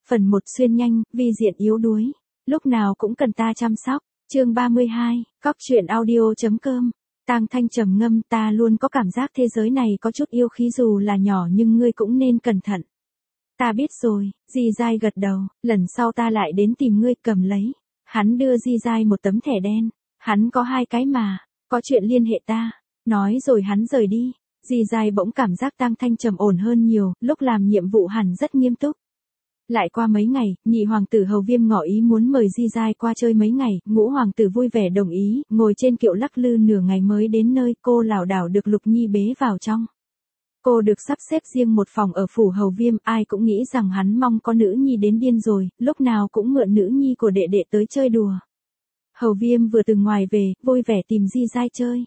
Phần 1 xuyên nhanh, vi diện yếu đuối. Lúc nào cũng cần ta chăm sóc. Chương 32, Cóc truyện audio.com. Tang Thanh trầm ngâm, ta luôn có cảm giác thế giới này có chút yêu khí dù là nhỏ nhưng ngươi cũng nên cẩn thận. Ta biết rồi, Di Giai gật đầu, lần sau ta lại đến tìm ngươi, cầm lấy. Hắn đưa Di Giai một tấm thẻ đen. Hắn có 2 cái mà, có chuyện liên hệ ta. Nói rồi hắn rời đi. Di Giai bỗng cảm giác Tang Thanh trầm ổn hơn nhiều, lúc làm nhiệm vụ hẳn rất nghiêm túc. Lại qua mấy ngày, nhị hoàng tử Hầu Viêm ngỏ ý muốn mời Di Giai qua chơi mấy ngày, ngũ hoàng tử vui vẻ đồng ý, ngồi trên kiệu lắc lư nửa ngày mới đến nơi, cô lảo đảo được Lục Nhi bế vào trong. Cô được sắp xếp riêng một phòng ở phủ Hầu Viêm, ai cũng nghĩ rằng hắn mong có nữ nhi đến điên rồi, lúc nào cũng mượn nữ nhi của đệ đệ tới chơi đùa. Hầu Viêm vừa từ ngoài về, vui vẻ tìm Di Giai chơi.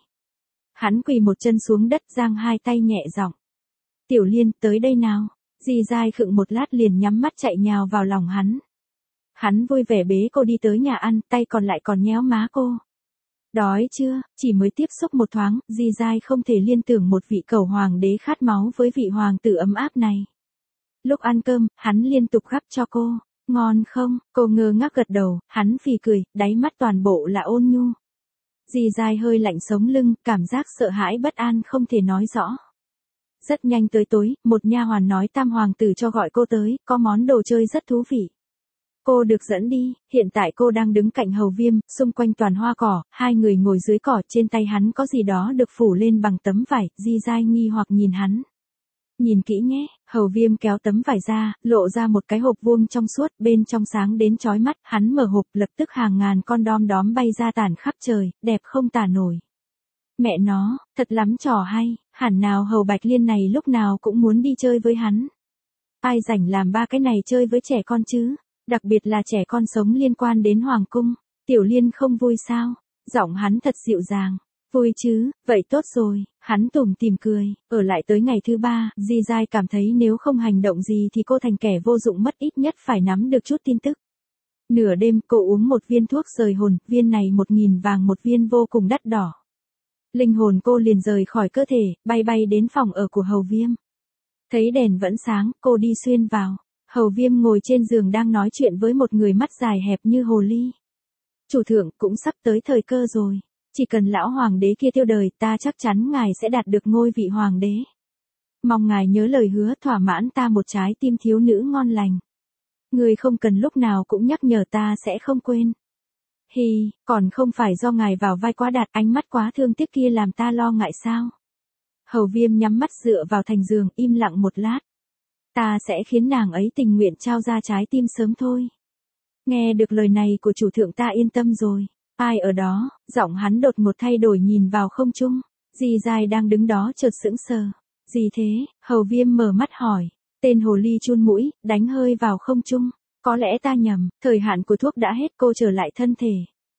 Hắn quỳ một chân xuống đất, giang 2 tay nhẹ giọng. Tiểu Liên, tới đây nào. Di Giai khựng một lát liền nhắm mắt chạy nhào vào lòng hắn. Hắn vui vẻ bế cô đi tới nhà ăn, tay còn lại còn nhéo má cô. Đói chưa? Chỉ mới tiếp xúc một thoáng, Di Giai không thể liên tưởng một vị cẩu hoàng đế khát máu với vị hoàng tử ấm áp này. Lúc ăn cơm, hắn liên tục gắp cho cô. Ngon không? Cô ngơ ngác gật đầu, hắn phì cười, đáy mắt toàn bộ là ôn nhu. Di Giai hơi lạnh sống lưng, cảm giác sợ hãi bất an không thể nói rõ. Rất nhanh tới tối, một nha hoàn nói Tam hoàng tử cho gọi cô tới, có món đồ chơi rất thú vị. Cô được dẫn đi, hiện tại cô đang đứng cạnh Hầu Viêm, xung quanh toàn hoa cỏ, 2 người ngồi dưới cỏ, trên tay hắn có gì đó được phủ lên bằng tấm vải, Di Giai nghi hoặc nhìn hắn. Nhìn kỹ nhé, Hầu Viêm kéo tấm vải ra, lộ ra một cái hộp vuông trong suốt, bên trong sáng đến chói mắt, hắn mở hộp, lập tức hàng ngàn con đom đóm bay ra tản khắp trời, đẹp không tả nổi. Mẹ nó, thật lắm trò hay, hẳn nào Hầu Bạch Liên này lúc nào cũng muốn đi chơi với hắn. Ai rảnh làm 3 cái này chơi với trẻ con chứ, đặc biệt là trẻ con sống liên quan đến Hoàng cung. Tiểu Liên không vui sao? Giọng hắn thật dịu dàng. Vui chứ, vậy tốt rồi, hắn tủm tỉm cười. Ở lại tới ngày thứ 3, Di Giai cảm thấy nếu không hành động gì thì cô thành kẻ vô dụng mất, ít nhất phải nắm được chút tin tức. Nửa đêm cô uống một viên thuốc rời hồn, viên này 1.000 vàng một viên, vô cùng đắt đỏ. Linh hồn cô liền rời khỏi cơ thể, bay bay đến phòng ở của Hầu Viêm. Thấy đèn vẫn sáng, cô đi xuyên vào. Hầu Viêm ngồi trên giường đang nói chuyện với một người mắt dài hẹp như hồ ly. Chủ thượng, cũng sắp tới thời cơ rồi. Chỉ cần lão hoàng đế kia tiêu đời, ta chắc chắn ngài sẽ đạt được ngôi vị hoàng đế. Mong ngài nhớ lời hứa, thỏa mãn ta một trái tim thiếu nữ ngon lành. Người không cần lúc nào cũng nhắc nhở, ta sẽ không quên. Hi, còn không phải do ngài vào vai quá đạt, ánh mắt quá thương tiếc kia làm ta lo ngại sao? Hầu Viêm nhắm mắt dựa vào thành giường, im lặng một lát. Ta sẽ khiến nàng ấy tình nguyện trao ra trái tim sớm thôi. Nghe được lời này của chủ thượng ta yên tâm rồi. Ai ở đó? Giọng hắn đột một thay đổi, nhìn vào không trung. Di Giai đang đứng đó chợt sững sờ. Gì thế? Hầu Viêm mở mắt hỏi. Tên hồ ly chun mũi, đánh hơi vào không trung. Có lẽ ta nhầm, thời hạn của thuốc đã hết, cô trở lại thân thể.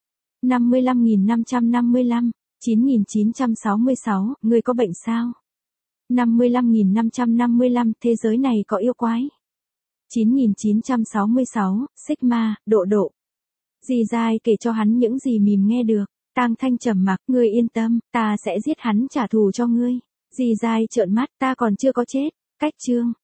55.555, 9.966, ngươi có bệnh sao? 55.555, thế giới này có yêu quái. 9.966, Sigma, độ độ. Di Giai kể cho hắn những gì mìm nghe được. Tang Thanh trầm mặc, ngươi yên tâm, ta sẽ giết hắn trả thù cho ngươi. Di Giai trợn mắt, ta còn chưa có chết. Cách chương.